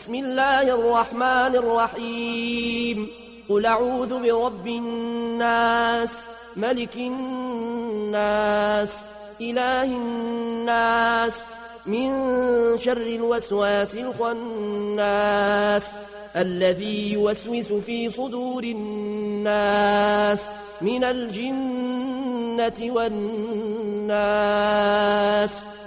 بسم الله الرحمن الرحيم. قل أعوذ برب الناس، ملك الناس، إله الناس، من شر الوسواس الخناس الذي يوسوس في صدور الناس من الجنة والناس.